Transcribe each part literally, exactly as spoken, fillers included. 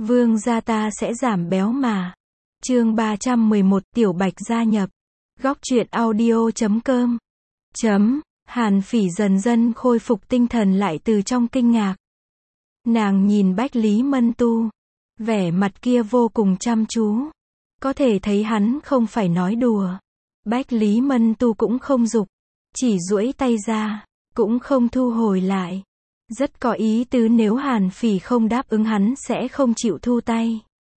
Vương gia ta sẽ giảm béo mà. Chương ba trăm mười một Tiểu Bạch gia nhập. Góc truyện audio chấm com. Chấm. Hàn Phỉ dần dần khôi phục tinh thần lại từ trong kinh ngạc. Nàng nhìn Bách Lý Mân Tu. Vẻ mặt kia vô cùng chăm chú. Có thể thấy hắn không phải nói đùa. Bách Lý Mân Tu cũng không giục. Chỉ duỗi tay ra. Cũng không thu hồi lại. Rất có ý tứ nếu Hàn Phỉ không đáp ứng hắn sẽ không chịu thu tay.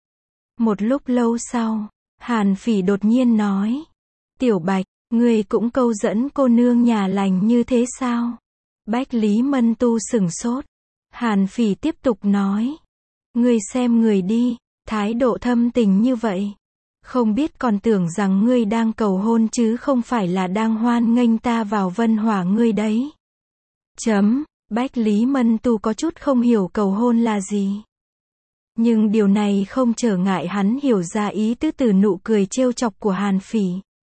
Một lúc lâu sau, Hàn Phỉ đột nhiên nói. Tiểu Bạch, ngươi cũng câu dẫn cô nương nhà lành như thế sao? Bách Lý Mân Tu sửng sốt. Hàn Phỉ tiếp tục nói. Ngươi xem người đi, thái độ thâm tình như vậy. Không biết còn tưởng rằng ngươi đang cầu hôn chứ không phải là đang hoan nghênh ta vào Vân Hỏa ngươi đấy. Chấm. Bách Lý Mân Tu có chút không hiểu cầu hôn là gì. Nhưng điều này không trở ngại hắn hiểu ra ý tứ từ nụ cười trêu chọc của Hàn Phỉ.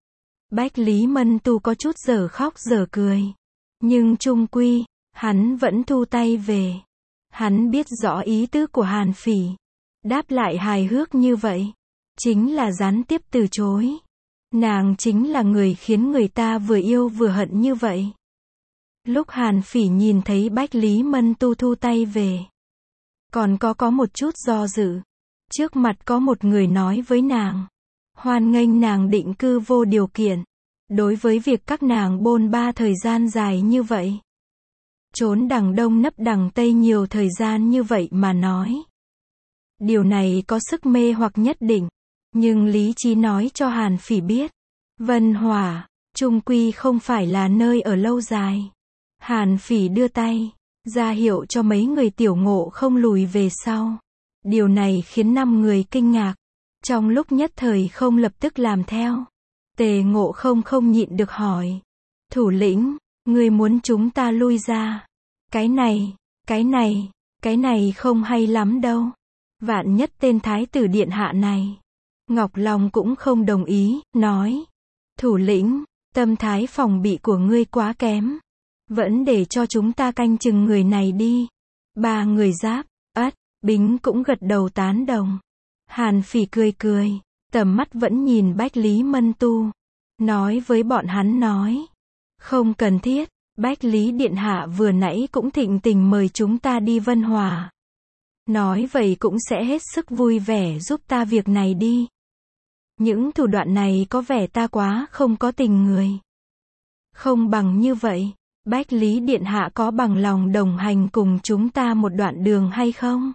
Bách Lý Mân Tu có chút dở khóc dở cười. Nhưng chung quy, hắn vẫn thu tay về. Hắn biết rõ ý tứ của Hàn Phỉ. Đáp lại hài hước như vậy. Chính là gián tiếp từ chối. Nàng chính là người khiến người ta vừa yêu vừa hận như vậy. Lúc Hàn Phỉ nhìn thấy Bách Lý Mân Tu thu tay về. Còn có có một chút do dự. Trước mặt có một người nói với nàng. Hoan nghênh nàng định cư vô điều kiện. Đối với việc các nàng bôn ba thời gian dài như vậy. Trốn đằng đông nấp đằng tây nhiều thời gian như vậy mà nói. Điều này có sức mê hoặc nhất định. Nhưng lý trí nói cho Hàn Phỉ biết. Vân Hỏa, chung quy không phải là nơi ở lâu dài. Hàn Phỉ đưa tay, ra hiệu cho mấy người tiểu ngộ không lùi về sau. Điều này khiến năm người kinh ngạc. Trong lúc nhất thời không lập tức làm theo. Tề Ngộ không không nhịn được hỏi. Thủ lĩnh, ngươi muốn chúng ta lui ra. Cái này, cái này, cái này không hay lắm đâu. Vạn nhất tên thái tử điện hạ này. Ngọc Long cũng không đồng ý, nói. Thủ lĩnh, tâm thái phòng bị của ngươi quá kém. Vẫn để cho chúng ta canh chừng người này đi. Ba người Giáp, Ất, Bính cũng gật đầu tán đồng. Hàn Phỉ cười cười, tầm mắt vẫn nhìn Bách Lý Mân Tu. Nói với bọn hắn nói. Không cần thiết, Bách Lý Điện Hạ vừa nãy cũng thịnh tình mời chúng ta đi Vân Hỏa. Nói vậy cũng sẽ hết sức vui vẻ giúp ta việc này đi. Những thủ đoạn này có vẻ ta quá không có tình người. Không bằng như vậy. Bách Lý Điện Hạ có bằng lòng đồng hành cùng chúng ta một đoạn đường hay không?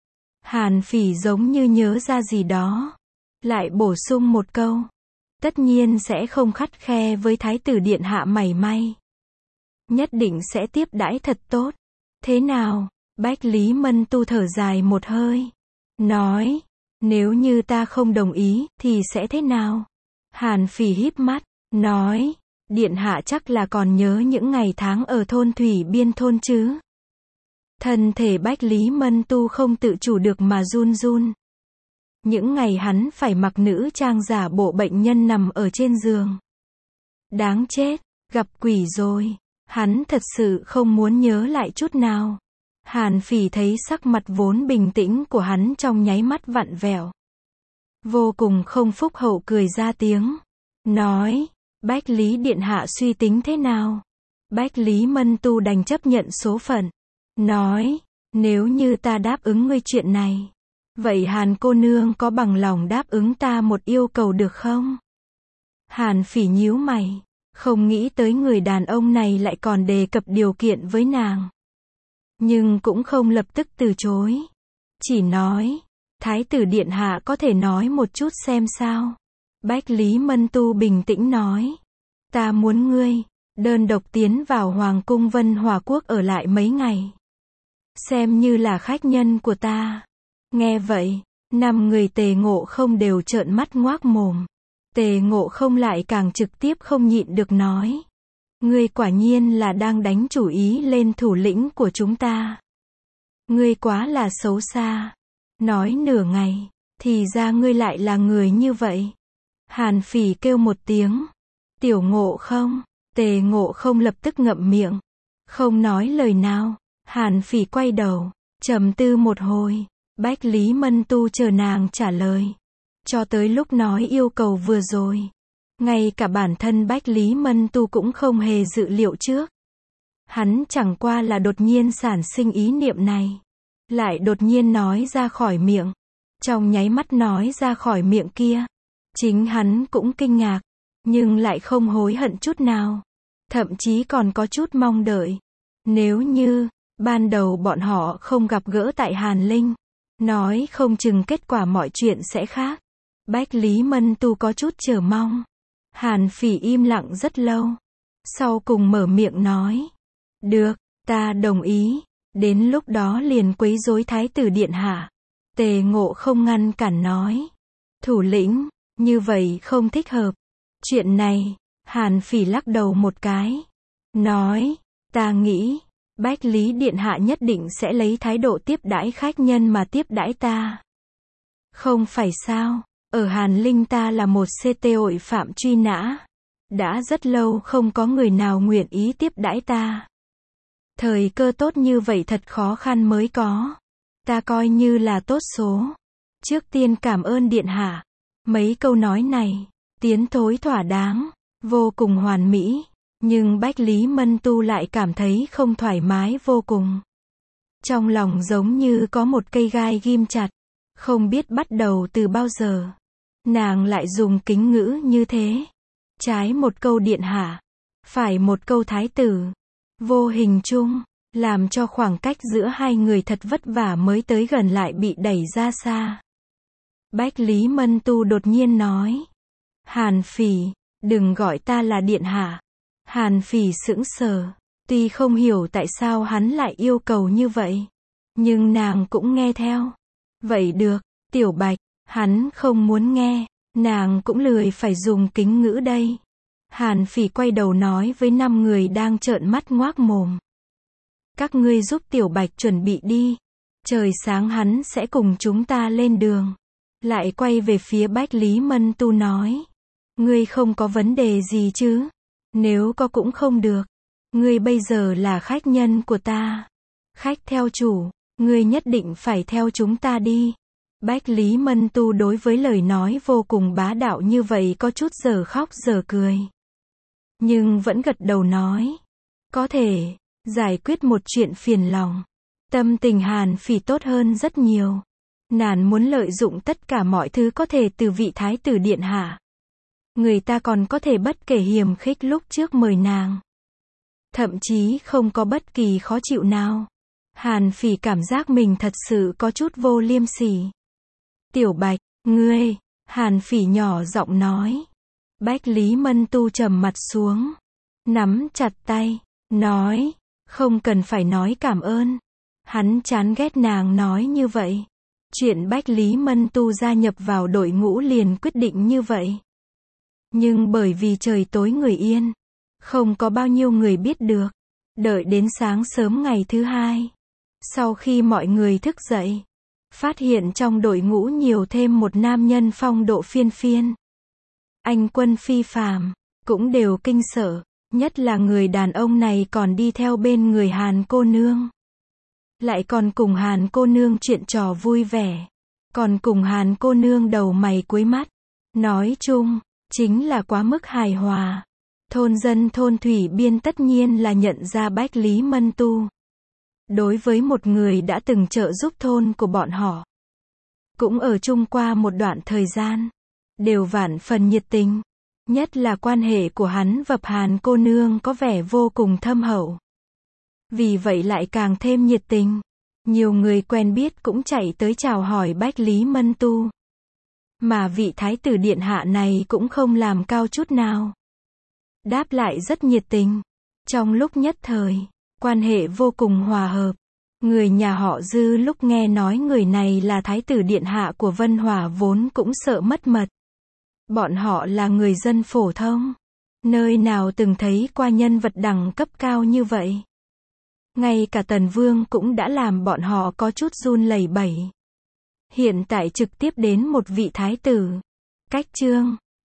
Hàn Phỉ giống như nhớ ra gì đó. Lại bổ sung một câu. Tất nhiên sẽ không khắt khe với Thái tử Điện Hạ mảy may. Nhất định sẽ tiếp đãi thật tốt. Thế nào? Bách Lý Mân Tu thở dài một hơi. Nói. Nếu như ta không đồng ý, thì sẽ thế nào? Hàn Phỉ híp mắt. Nói. Điện hạ chắc là còn nhớ những ngày tháng ở thôn Thủy Biên thôn chứ. Thân thể Bách Lý Mân Tu không tự chủ được mà run run. Những ngày hắn phải mặc nữ trang giả bộ bệnh nhân nằm ở trên giường. Đáng chết, gặp quỷ rồi. Hắn thật sự không muốn nhớ lại chút nào. Hàn Phỉ thấy sắc mặt vốn bình tĩnh của hắn trong nháy mắt vặn vẹo. Vô cùng không phúc hậu cười ra tiếng. Nói. Bách Lý Điện Hạ suy tính thế nào? Bách Lý Mân Tu đành chấp nhận số phận. Nói, nếu như ta đáp ứng ngươi chuyện này. Vậy Hàn cô nương có bằng lòng đáp ứng ta một yêu cầu được không? Hàn Phỉ nhíu mày. Không nghĩ tới người đàn ông này lại còn đề cập điều kiện với nàng. Nhưng cũng không lập tức từ chối. Chỉ nói, Thái tử Điện Hạ có thể nói một chút xem sao? Bách Lý Mân Tu bình tĩnh nói. Ta muốn ngươi, đơn độc tiến vào Hoàng cung Vân Hỏa Quốc ở lại mấy ngày. Xem như là khách nhân của ta. Nghe vậy, năm người Tề Ngộ không đều trợn mắt ngoác mồm. Tề Ngộ không lại càng trực tiếp không nhịn được nói. Ngươi quả nhiên là đang đánh chủ ý lên thủ lĩnh của chúng ta. Ngươi quá là xấu xa. Nói nửa ngày, thì ra ngươi lại là người như vậy. Hàn Phỉ kêu một tiếng. Tiểu Ngộ không? Tề Ngộ không lập tức ngậm miệng. Không nói lời nào. Hàn Phỉ quay đầu. Trầm tư một hồi. Bách Lý Mân Tu chờ nàng trả lời. Cho tới lúc nói yêu cầu vừa rồi, ngay cả bản thân Bách Lý Mân Tu cũng không hề dự liệu trước. Hắn chẳng qua là đột nhiên sản sinh ý niệm này, lại đột nhiên nói ra khỏi miệng. Trong nháy mắt nói ra khỏi miệng kia, chính hắn cũng kinh ngạc, nhưng lại không hối hận chút nào. Thậm chí còn có chút mong đợi. Nếu như, ban đầu bọn họ không gặp gỡ tại Hàn Linh, nói không chừng kết quả mọi chuyện sẽ khác. Bách Lý Mân Tu có chút chờ mong. Hàn Phỉ im lặng rất lâu. Sau cùng mở miệng nói. Được, ta đồng ý. Đến lúc đó liền quấy rối Thái tử điện hạ. Tề Ngộ không ngăn cản nói. Thủ lĩnh, như vậy không thích hợp. Chuyện này, Hàn Phỉ lắc đầu một cái. Nói, ta nghĩ, Bách Lý điện hạ nhất định sẽ lấy thái độ tiếp đãi khách nhân mà tiếp đãi ta. Không phải sao, ở Hàn Linh ta là một xê tê tội phạm truy nã. Đã rất lâu không có người nào nguyện ý tiếp đãi ta. Thời cơ tốt như vậy thật khó khăn mới có. Ta coi như là tốt số. Trước tiên cảm ơn điện hạ. Mấy câu nói này, tiến thối thỏa đáng, vô cùng hoàn mỹ. Nhưng Bách Lý Mân Tu lại cảm thấy không thoải mái vô cùng. Trong lòng giống như có một cây gai ghim chặt. Không biết bắt đầu từ bao giờ. Nàng lại dùng kính ngữ như thế. Trái một câu điện hạ, phải một câu thái tử. Vô hình chung, làm cho khoảng cách giữa hai người thật vất vả mới tới gần lại bị đẩy ra xa. Bách Lý Mân Tu đột nhiên nói. Hàn Phỉ, đừng gọi ta là điện hạ. Hàn Phỉ sững sờ, tuy không hiểu tại sao hắn lại yêu cầu như vậy, nhưng nàng cũng nghe theo. Vậy được, Tiểu Bạch, hắn không muốn nghe, nàng cũng lười phải dùng kính ngữ đây. Hàn Phỉ quay đầu nói với năm người đang trợn mắt ngoác mồm. Các ngươi giúp Tiểu Bạch chuẩn bị đi, trời sáng hắn sẽ cùng chúng ta lên đường. Lại quay về phía Bách Lý Mân Tu nói. Ngươi không có vấn đề gì chứ? Nếu có cũng không được. Ngươi bây giờ là khách nhân của ta. Khách theo chủ, ngươi nhất định phải theo chúng ta đi. Bách Lý Mân Tu đối với lời nói vô cùng bá đạo như vậy có chút giờ khóc giờ cười. Nhưng vẫn gật đầu nói. Có thể, giải quyết một chuyện phiền lòng. Tâm tình Hàn Phỉ tốt hơn rất nhiều. Nàng muốn lợi dụng tất cả mọi thứ có thể từ vị thái tử điện hạ. Người ta còn có thể bất kể hiềm khích lúc trước mời nàng. Thậm chí không có bất kỳ khó chịu nào. Hàn Phỉ cảm giác mình thật sự có chút vô liêm sỉ. Tiểu Bạch, ngươi, Hàn Phỉ nhỏ giọng nói. Bách Lý Mân Tu trầm mặt xuống. Nắm chặt tay, nói, không cần phải nói cảm ơn. Hắn chán ghét nàng nói như vậy. Chuyện Bách Lý Mân Tu gia nhập vào đội ngũ liền quyết định như vậy. Nhưng bởi vì trời tối người yên, không có bao nhiêu người biết được. Đợi đến sáng sớm ngày thứ hai, sau khi mọi người thức dậy, phát hiện trong đội ngũ nhiều thêm một nam nhân phong độ phiên phiên. Anh quân phi phàm, cũng đều kinh sợ, nhất là người đàn ông này còn đi theo bên người Hàn cô nương. Lại còn cùng Hàn cô nương chuyện trò vui vẻ, còn cùng Hàn cô nương đầu mày cuối mắt. Nói chung, chính là quá mức hài hòa. Thôn dân thôn Thủy Biên tất nhiên là nhận ra Bách Lý Mân Tu. Đối với một người đã từng trợ giúp thôn của bọn họ, cũng ở chung qua một đoạn thời gian, đều vạn phần nhiệt tình. Nhất là quan hệ của hắn và Hàn cô nương có vẻ vô cùng thâm hậu. Vì vậy lại càng thêm nhiệt tình. Nhiều người quen biết cũng chạy tới chào hỏi Bách Lý Mân Tu. Mà vị thái tử điện hạ này cũng không làm cao chút nào. Đáp lại rất nhiệt tình. Trong lúc nhất thời, quan hệ vô cùng hòa hợp. Người nhà họ Dư lúc nghe nói người này là thái tử điện hạ của Vân Hỏa vốn cũng sợ mất mật. Bọn họ là người dân phổ thông. Nơi nào từng thấy qua nhân vật đẳng cấp cao như vậy. Ngay cả Tần Vương cũng đã làm bọn họ có chút run lẩy bẩy. Hiện tại trực tiếp đến một vị thái tử. Cách chương